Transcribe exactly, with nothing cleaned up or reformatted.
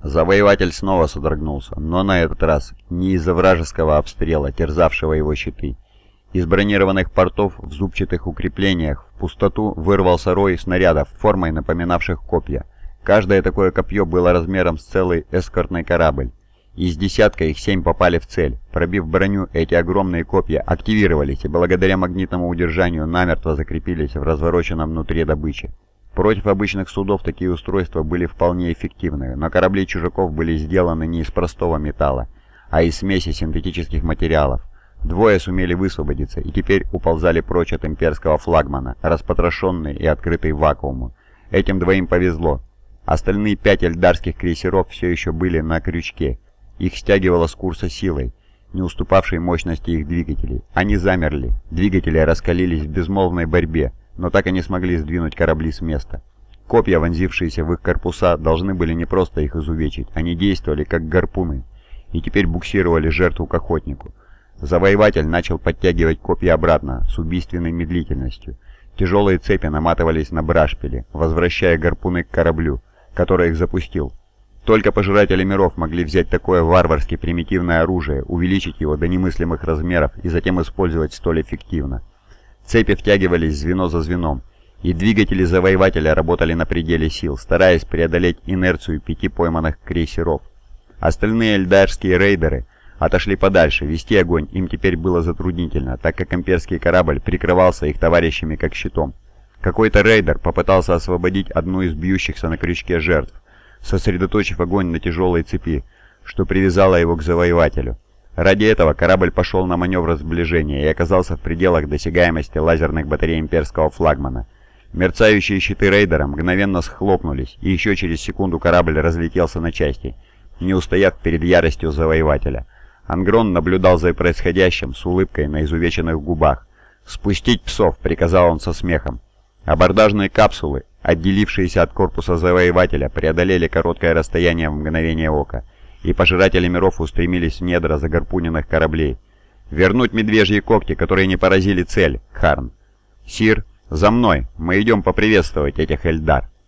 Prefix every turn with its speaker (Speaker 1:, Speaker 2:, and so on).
Speaker 1: Завоеватель снова содрогнулся, но на этот раз не из-за вражеского обстрела, терзавшего его щиты. Из бронированных портов в зубчатых укреплениях в пустоту вырвался рой снарядов, формой напоминавших копья. Каждое такое копье было размером с целый эскортный корабль. Из десятка их семь попали в цель. Пробив броню, эти огромные копья активировались и благодаря магнитному удержанию намертво закрепились в развороченном внутри добычи. Против обычных судов такие устройства были вполне эффективны, но корабли чужаков были сделаны не из простого металла, а из смеси синтетических материалов. Двое сумели высвободиться и теперь уползали прочь от имперского флагмана, распотрошенные и открытые вакууму. Этим двоим повезло. Остальные пять эльдарских крейсеров все еще были на крючке. Их стягивало с курса силой, не уступавшей мощности их двигателей. Они замерли, двигатели раскалились в безмолвной борьбе, но так и не смогли сдвинуть корабли с места. Копья, вонзившиеся в их корпуса, должны были не просто их изувечить, они действовали как гарпуны, и теперь буксировали жертву к охотнику. Завоеватель начал подтягивать копья обратно с убийственной медлительностью. Тяжелые цепи наматывались на брашпили, возвращая гарпуны к кораблю, который их запустил. Только пожиратели миров могли взять такое варварски примитивное оружие, увеличить его до немыслимых размеров и затем использовать столь эффективно. Цепи втягивались звено за звеном, и двигатели завоевателя работали на пределе сил, стараясь преодолеть инерцию пяти пойманных крейсеров. Остальные эльдарские рейдеры отошли подальше, вести огонь им теперь было затруднительно, так как имперский корабль прикрывался их товарищами как щитом. Какой-то рейдер попытался освободить одну из бьющихся на крючке жертв, сосредоточив огонь на тяжелой цепи, что привязало его к завоевателю. Ради этого корабль пошел на маневр сближения и оказался в пределах досягаемости лазерных батарей имперского флагмана. Мерцающие щиты рейдера мгновенно схлопнулись, и еще через секунду корабль разлетелся на части, не устояв перед яростью завоевателя. Ангрон наблюдал за происходящим с улыбкой на изувеченных губах. «Спустить псов!» — приказал он со смехом. Абордажные капсулы, отделившиеся от корпуса завоевателя, преодолели короткое расстояние в мгновение ока, и пожиратели миров устремились в недра загарпуненных кораблей. «Вернуть медвежьи когти, которые не поразили цель, Кхарн!» «Сир, за мной! Мы идем поприветствовать этих Эльдар!»